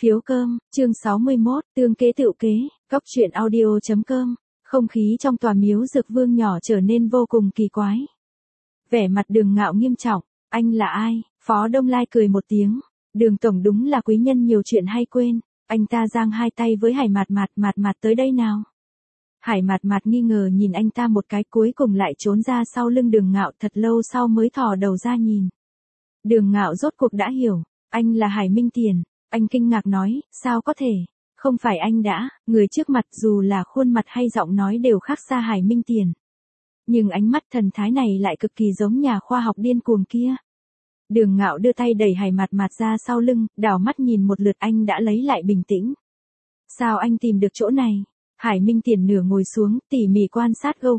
Phiếu cơm, chương 61, tương kế tựu kế, Cóc truyện audio.com. Không khí trong tòa miếu Dược Vương nhỏ trở nên vô cùng kỳ quái. Vẻ mặt Đường Ngạo nghiêm trọng, anh là ai? Phó Đông Lai cười một tiếng, Đường tổng đúng là quý nhân nhiều chuyện hay quên. Anh ta giang hai tay với Hải Mạt tới đây nào. Hải Mạt nghi ngờ nhìn anh ta một cái, cuối cùng lại trốn ra sau lưng Đường Ngạo, thật lâu sau mới thò đầu ra nhìn. Đường Ngạo rốt cuộc đã hiểu, anh là Hải Minh Tiền. Anh kinh ngạc nói, sao có thể? Không phải anh đã, người trước mặt dù là khuôn mặt hay giọng nói đều khác xa Hải Minh Tiền. Nhưng ánh mắt thần thái này lại cực kỳ giống nhà khoa học điên cuồng kia. Đường Ngạo đưa tay đẩy Hải Mạt ra sau lưng, đảo mắt nhìn một lượt, anh đã lấy lại bình tĩnh. Sao anh tìm được chỗ này? Hải Minh Tiền nửa ngồi xuống, tỉ mỉ quan sát Gâu.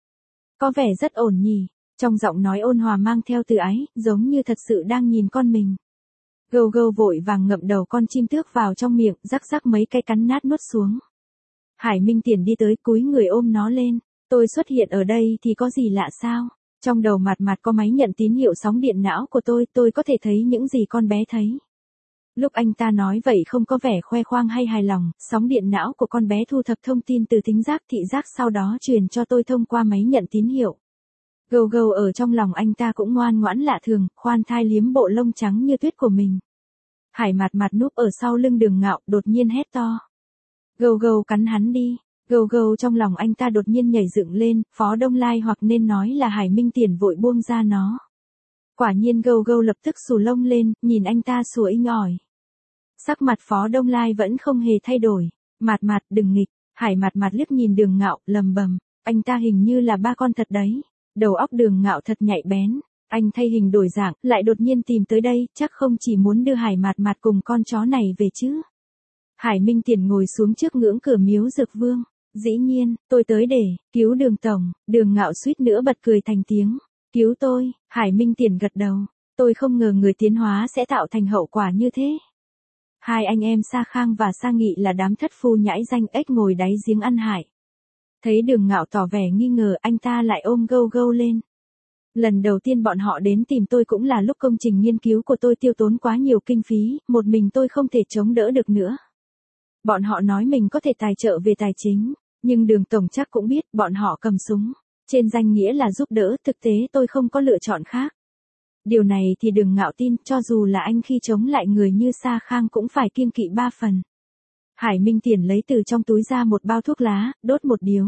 Có vẻ rất ổn nhỉ, trong giọng nói ôn hòa mang theo từ ái, giống như thật sự đang nhìn con mình. Gâu vội vàng ngậm đầu con chim tước vào trong miệng, rắc mấy cái cắn nát nuốt xuống. Hải Minh Tiền đi tới, cúi người ôm nó lên. Tôi xuất hiện ở đây thì có gì lạ sao? Trong đầu Mạt có máy nhận tín hiệu sóng điện não của tôi có thể thấy những gì con bé thấy. Lúc anh ta nói vậy không có vẻ khoe khoang hay hài lòng, sóng điện não của con bé thu thập thông tin từ thính giác thị giác, sau đó truyền cho tôi thông qua máy nhận tín hiệu. Gâu ở trong lòng anh ta cũng ngoan ngoãn lạ thường, khoan thai liếm bộ lông trắng như tuyết của mình. Hải Mạt núp ở sau lưng Đường Ngạo, đột nhiên hét to. Gâu cắn hắn đi. Gâu trong lòng anh ta đột nhiên nhảy dựng lên, Phó Đông Lai hoặc nên nói là Hải Minh Tiền vội buông ra nó. Quả nhiên Gâu lập tức xù lông lên, nhìn anh ta sủa inh ỏi. Sắc mặt Phó Đông Lai vẫn không hề thay đổi. Mạt đừng nghịch. Hải Mạt liếc nhìn Đường Ngạo, lầm bầm, anh ta hình như là ba con thật đấy. Đầu óc Đường Ngạo thật nhạy bén. Anh thay hình đổi dạng, lại đột nhiên tìm tới đây, chắc không chỉ muốn đưa Hải Mạt cùng con chó này về chứ. Hải Minh Tiền ngồi xuống trước ngưỡng cửa miếu Dược Vương. Dĩ nhiên, tôi tới để cứu Đường tổng. Đường Ngạo suýt nữa bật cười thành tiếng. Cứu tôi? Hải Minh Tiền gật đầu. Tôi không ngờ người tiến hóa sẽ tạo thành hậu quả như thế. Hai anh em Sa Khang và Sa Nghị là đám thất phu nhãi danh ếch ngồi đáy giếng ăn hại. Thấy Đường Ngạo tỏ vẻ nghi ngờ, anh ta lại ôm Gâu lên. Lần đầu tiên bọn họ đến tìm tôi cũng là lúc công trình nghiên cứu của tôi tiêu tốn quá nhiều kinh phí, một mình tôi không thể chống đỡ được nữa. Bọn họ nói mình có thể tài trợ về tài chính, nhưng Đường tổng chắc cũng biết bọn họ cầm súng. Trên danh nghĩa là giúp đỡ, thực tế tôi không có lựa chọn khác. Điều này thì Đường Ngạo tin, cho dù là anh khi chống lại người như Sa Khang cũng phải kiêng kỵ 3 phần. Hải Minh Tiền lấy từ trong túi ra một bao thuốc lá, đốt một điếu.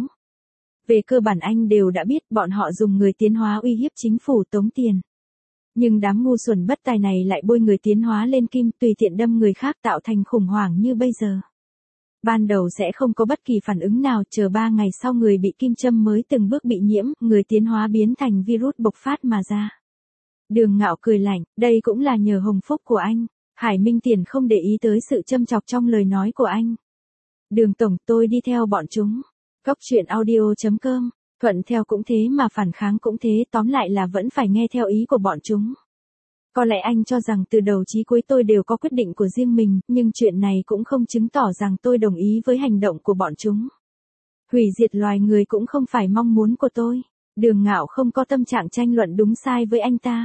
Về cơ bản anh đều đã biết bọn họ dùng người tiến hóa uy hiếp chính phủ tống tiền. Nhưng đám ngu xuẩn bất tài này lại bôi người tiến hóa lên kim, tùy tiện đâm người khác tạo thành khủng hoảng như bây giờ. Ban đầu sẽ không có bất kỳ phản ứng nào, chờ 3 ngày sau người bị kim châm mới từng bước bị nhiễm, người tiến hóa biến thành virus bộc phát mà ra. Đường Ngạo cười lạnh, đây cũng là nhờ hồng phúc của anh. Hải Minh Tiền không để ý tới sự châm chọc trong lời nói của anh. Đường tổng, tôi đi theo bọn chúng. Cóc truyện audio.com, thuận theo cũng thế mà phản kháng cũng thế, tóm lại là vẫn phải nghe theo ý của bọn chúng. Có lẽ anh cho rằng từ đầu chí cuối tôi đều có quyết định của riêng mình, nhưng chuyện này cũng không chứng tỏ rằng tôi đồng ý với hành động của bọn chúng. Hủy diệt loài người cũng không phải mong muốn của tôi. Đường Ngạo không có tâm trạng tranh luận đúng sai với anh ta.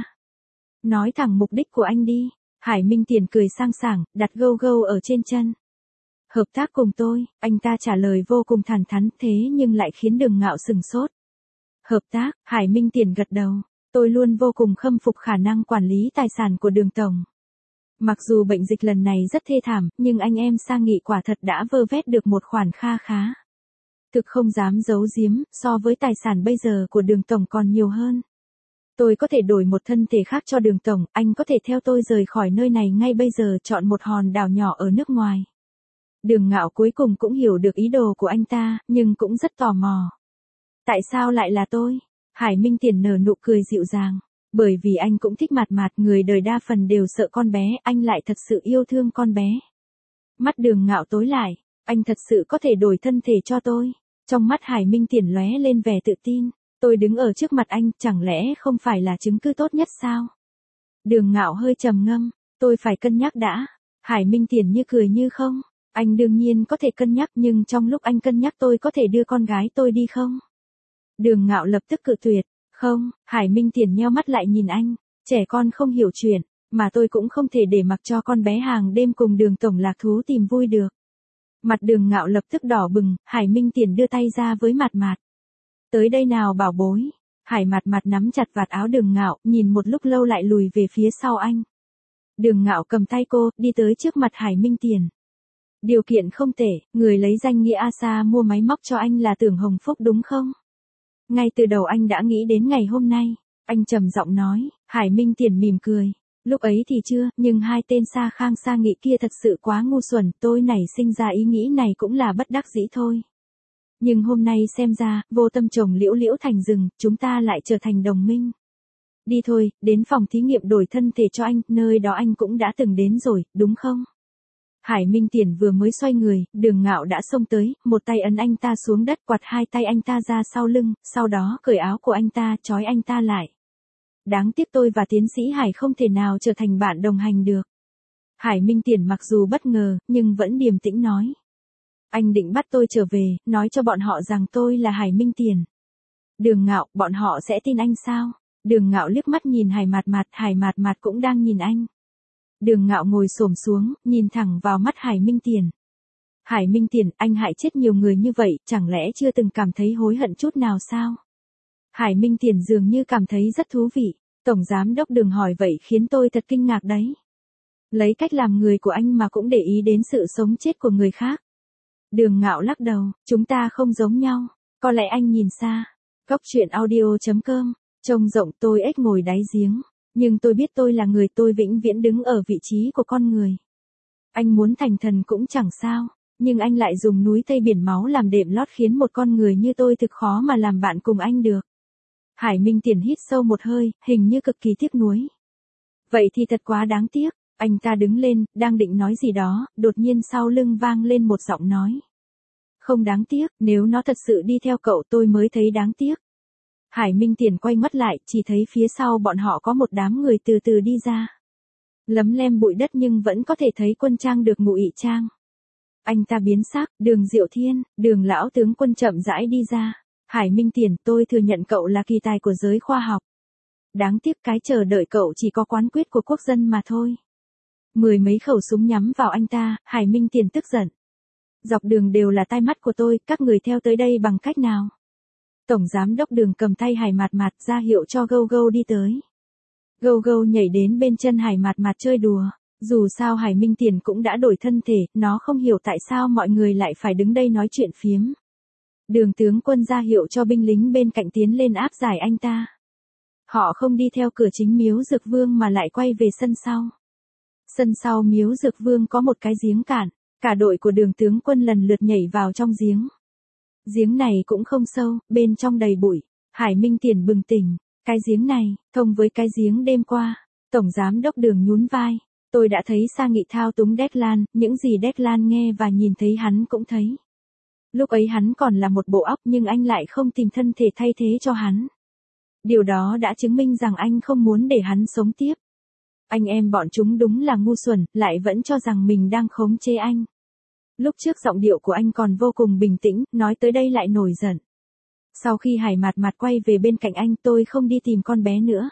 Nói thẳng mục đích của anh đi. Hải Minh Tiền cười sang sảng, đặt Gâu ở trên chân. Hợp tác cùng tôi, anh ta trả lời vô cùng thẳng thắn, thế nhưng lại khiến Đường Ngạo sừng sốt. Hợp tác, Hải Minh Tiền gật đầu. Tôi luôn vô cùng khâm phục khả năng quản lý tài sản của Đường tổng. Mặc dù bệnh dịch lần này rất thê thảm, nhưng anh em Sa Nghị quả thật đã vơ vét được một khoản kha khá. Thực không dám giấu giếm, so với tài sản bây giờ của Đường tổng còn nhiều hơn. Tôi có thể đổi một thân thể khác cho Đường tổng, anh có thể theo tôi rời khỏi nơi này ngay bây giờ, chọn một hòn đảo nhỏ ở nước ngoài. Đường Ngạo cuối cùng cũng hiểu được ý đồ của anh ta, nhưng cũng rất tò mò. Tại sao lại là tôi? Hải Minh Tiền nở nụ cười dịu dàng. Bởi vì anh cũng thích Mạt, người đời đa phần đều sợ con bé, anh lại thật sự yêu thương con bé. Mắt Đường Ngạo tối lại, anh thật sự có thể đổi thân thể cho tôi. Trong mắt Hải Minh Tiền lóe lên vẻ tự tin. Tôi đứng ở trước mặt anh, chẳng lẽ không phải là chứng cứ tốt nhất sao? Đường Ngạo hơi trầm ngâm, tôi phải cân nhắc đã. Hải Minh Tiền như cười như không. Anh đương nhiên có thể cân nhắc, nhưng trong lúc anh cân nhắc tôi có thể đưa con gái tôi đi không? Đường Ngạo lập tức cự tuyệt. Không, Hải Minh Tiền nheo mắt lại nhìn anh. Trẻ con không hiểu chuyện. Mà tôi cũng không thể để mặc cho con bé hàng đêm cùng Đường tổng lạc thú tìm vui được. Mặt Đường Ngạo lập tức đỏ bừng, Hải Minh Tiền đưa tay ra với Mạt Mạt. Tới đây nào bảo bối. Hải Mạt Mạt nắm chặt vạt áo Đường Ngạo, nhìn một lúc lâu lại lùi về phía sau anh. Đường Ngạo cầm tay cô, đi tới trước mặt Hải Minh Tiền. Điều kiện không tệ, người lấy danh nghĩa Asa mua máy móc cho anh là Tưởng Hồng Phúc đúng không? Ngay từ đầu anh đã nghĩ đến ngày hôm nay. Anh trầm giọng nói, Hải Minh Tiền mỉm cười. Lúc ấy thì chưa, nhưng hai tên Sa Khang Sa Nghị kia thật sự quá ngu xuẩn, tôi nảy sinh ra ý nghĩ này cũng là bất đắc dĩ thôi. Nhưng hôm nay xem ra, vô tâm trồng liễu liễu thành rừng, chúng ta lại trở thành đồng minh. Đi thôi, đến phòng thí nghiệm đổi thân thể cho anh, nơi đó anh cũng đã từng đến rồi, đúng không? Hải Minh Tiền vừa mới xoay người, Đường Ngạo đã xông tới, một tay ấn anh ta xuống đất, quạt hai tay anh ta ra sau lưng, sau đó cởi áo của anh ta, trói anh ta lại. Đáng tiếc tôi và tiến sĩ Hải không thể nào trở thành bạn đồng hành được. Hải Minh Tiền mặc dù bất ngờ, nhưng vẫn điềm tĩnh nói. Anh định bắt tôi trở về, nói cho bọn họ rằng tôi là Hải Minh Tiền. Đường Ngạo, bọn họ sẽ tin anh sao? Đường Ngạo liếc mắt nhìn Hải Mạt Mạt cũng đang nhìn anh. Đường Ngạo ngồi xổm xuống, nhìn thẳng vào mắt Hải Minh Tiền. Hải Minh Tiền, anh hại chết nhiều người như vậy, chẳng lẽ chưa từng cảm thấy hối hận chút nào sao? Hải Minh Tiền dường như cảm thấy rất thú vị. Tổng giám đốc Đường hỏi vậy khiến tôi thật kinh ngạc đấy. Lấy cách làm người của anh mà cũng để ý đến sự sống chết của người khác. Đường Ngạo lắc đầu, chúng ta không giống nhau. Có lẽ anh nhìn xa. Góc truyện audio.com, trông rộng tôi ếch ngồi đáy giếng. Nhưng tôi biết tôi là người, tôi vĩnh viễn đứng ở vị trí của con người. Anh muốn thành thần cũng chẳng sao, nhưng anh lại dùng núi thây biển máu làm đệm lót khiến một con người như tôi thực khó mà làm bạn cùng anh được. Hải Minh Tiền hít sâu một hơi, hình như cực kỳ tiếc nuối. Vậy thì thật quá đáng tiếc. Anh ta đứng lên, đang định nói gì đó, đột nhiên sau lưng vang lên một giọng nói. Không đáng tiếc, nếu nó thật sự đi theo cậu tôi mới thấy đáng tiếc. Hải Minh Tiền quay mắt lại, chỉ thấy phía sau bọn họ có một đám người từ từ đi ra. Lấm lem bụi đất nhưng vẫn có thể thấy quân trang được ngụy trang. Anh ta biến sắc, Đường Diệu Thiên, Đường lão tướng quân chậm rãi đi ra. Hải Minh Tiền, tôi thừa nhận cậu là kỳ tài của giới khoa học. Đáng tiếc cái chờ đợi cậu chỉ có quán quyết của quốc dân mà thôi. Mười mấy khẩu súng nhắm vào anh ta, Hải Minh Tiền tức giận. Dọc đường đều là tai mắt của tôi, các người theo tới đây bằng cách nào? Tổng giám đốc Đường cầm tay Hải Mạt ra hiệu cho Gâu Gâu đi tới. Gâu Gâu nhảy đến bên chân Hải Mạt chơi đùa. Dù sao Hải Minh Tiền cũng đã đổi thân thể, nó không hiểu tại sao mọi người lại phải đứng đây nói chuyện phiếm. Đường tướng quân ra hiệu cho binh lính bên cạnh tiến lên áp giải anh ta. Họ không đi theo cửa chính miếu Dược Vương mà lại quay về sân sau. Sân sau miếu Dược Vương có một cái giếng cạn, cả đội của Đường tướng quân lần lượt nhảy vào trong giếng. Giếng này cũng không sâu, bên trong đầy bụi. Hải Minh Tiền bừng tỉnh, cái giếng này, thông với cái giếng đêm qua. Tổng giám đốc Đường nhún vai. Tôi đã thấy Sa Nghị thao túng Declan, những gì Declan nghe và nhìn thấy hắn cũng thấy. Lúc ấy hắn còn là một bộ óc nhưng anh lại không tìm thân thể thay thế cho hắn. Điều đó đã chứng minh rằng anh không muốn để hắn sống tiếp. Anh em bọn chúng đúng là ngu xuẩn, lại vẫn cho rằng mình đang khống chế anh. Lúc trước giọng điệu của anh còn vô cùng bình tĩnh, nói tới đây lại nổi giận. Sau khi Hải Mạt quay về bên cạnh anh, tôi không đi tìm con bé nữa.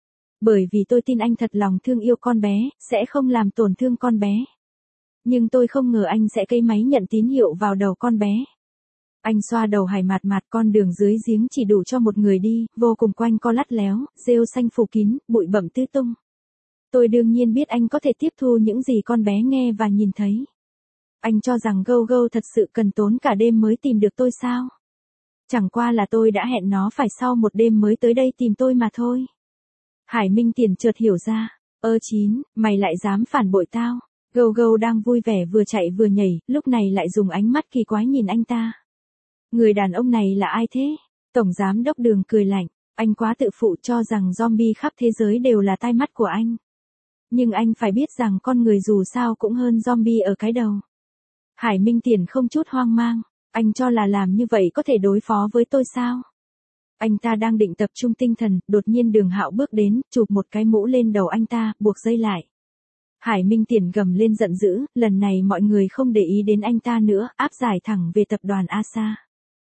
Bởi vì tôi tin anh thật lòng thương yêu con bé, sẽ không làm tổn thương con bé. Nhưng tôi không ngờ anh sẽ cây máy nhận tín hiệu vào đầu con bé. Anh xoa đầu Hải Mạt, con đường dưới giếng chỉ đủ cho một người đi, vô cùng quanh co lắt léo, rêu xanh phủ kín, bụi bặm tứ tung. Tôi đương nhiên biết anh có thể tiếp thu những gì con bé nghe và nhìn thấy. Anh cho rằng Gâu Gâu thật sự cần tốn cả đêm mới tìm được tôi sao? Chẳng qua là tôi đã hẹn nó phải sau một đêm mới tới đây tìm tôi mà thôi. Hải Minh Tiền chợt hiểu ra. Chín, mày lại dám phản bội tao. Gâu Gâu đang vui vẻ vừa chạy vừa nhảy, lúc này lại dùng ánh mắt kỳ quái nhìn anh ta. Người đàn ông này là ai thế? Tổng giám đốc Đường cười lạnh. Anh quá tự phụ cho rằng zombie khắp thế giới đều là tai mắt của anh. Nhưng anh phải biết rằng con người dù sao cũng hơn zombie ở cái đầu. Hải Minh Tiền không chút hoang mang. Anh cho là làm như vậy có thể đối phó với tôi sao? Anh ta đang định tập trung tinh thần, đột nhiên Đường Hạo bước đến, chụp một cái mũ lên đầu anh ta, buộc dây lại. Hải Minh Tiền gầm lên giận dữ, lần này mọi người không để ý đến anh ta nữa, áp giải thẳng về tập đoàn Asa.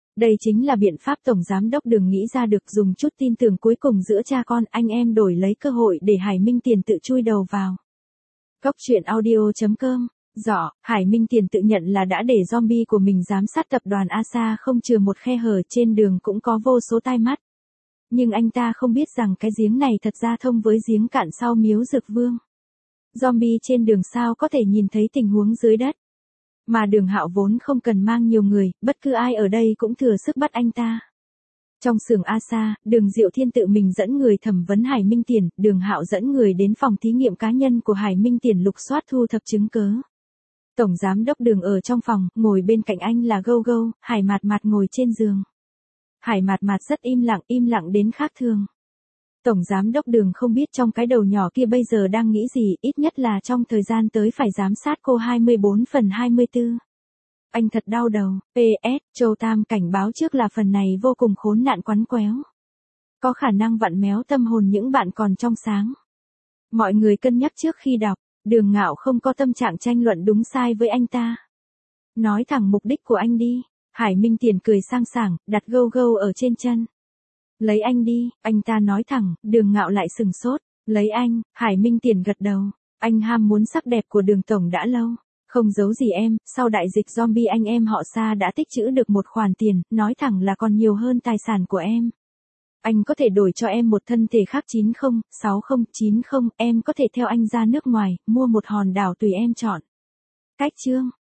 Đây chính là biện pháp Tổng Giám đốc Đường nghĩ ra được, dùng chút tin tưởng cuối cùng giữa cha con anh em đổi lấy cơ hội để Hải Minh Tiền tự chui đầu vào. Góc truyện audio.com. Hải Minh Tiền tự nhận là đã để zombie của mình giám sát tập đoàn ASA không chừa một khe hở, trên đường cũng có vô số tai mắt. Nhưng anh ta không biết rằng cái giếng này thật ra thông với giếng cạn sau miếu Dược Vương. Zombie trên đường sao có thể nhìn thấy tình huống dưới đất. Mà Đường Hạo vốn không cần mang nhiều người, bất cứ ai ở đây cũng thừa sức bắt anh ta. Trong xưởng ASA, Đường Diệu Thiên tự mình dẫn người thẩm vấn Hải Minh Tiền, Đường Hạo dẫn người đến phòng thí nghiệm cá nhân của Hải Minh Tiền lục soát thu thập chứng cứ. Tổng Giám đốc Đường ở trong phòng, ngồi bên cạnh anh là Gâu Gâu, Hải Mạt Mạt ngồi trên giường. Hải Mạt Mạt rất im lặng đến khác thường. Tổng Giám đốc Đường không biết trong cái đầu nhỏ kia bây giờ đang nghĩ gì, ít nhất là trong thời gian tới phải giám sát cô 24/24. Anh thật đau đầu. PS, Châu Tam cảnh báo trước là phần này vô cùng khốn nạn quắn quéo. Có khả năng vặn méo tâm hồn những bạn còn trong sáng. Mọi người cân nhắc trước khi đọc, Đường Ngạo không có tâm trạng tranh luận đúng sai với anh ta. Nói thẳng mục đích của anh đi. Hải Minh Tiền cười sang sảng, đặt Gâu Gâu ở trên chân. Lấy anh đi, anh ta nói thẳng, Đường Ngạo lại sừng sốt. Lấy anh, Hải Minh Tiền gật đầu. Anh ham muốn sắc đẹp của Đường Tổng đã lâu. Không giấu gì em, sau đại dịch zombie anh em họ Sa đã tích trữ được một khoản tiền, nói thẳng là còn nhiều hơn tài sản của em. Anh có thể đổi cho em một thân thể khác 90, 60, 90, em có thể theo anh ra nước ngoài, mua một hòn đảo tùy em chọn. Cách chương.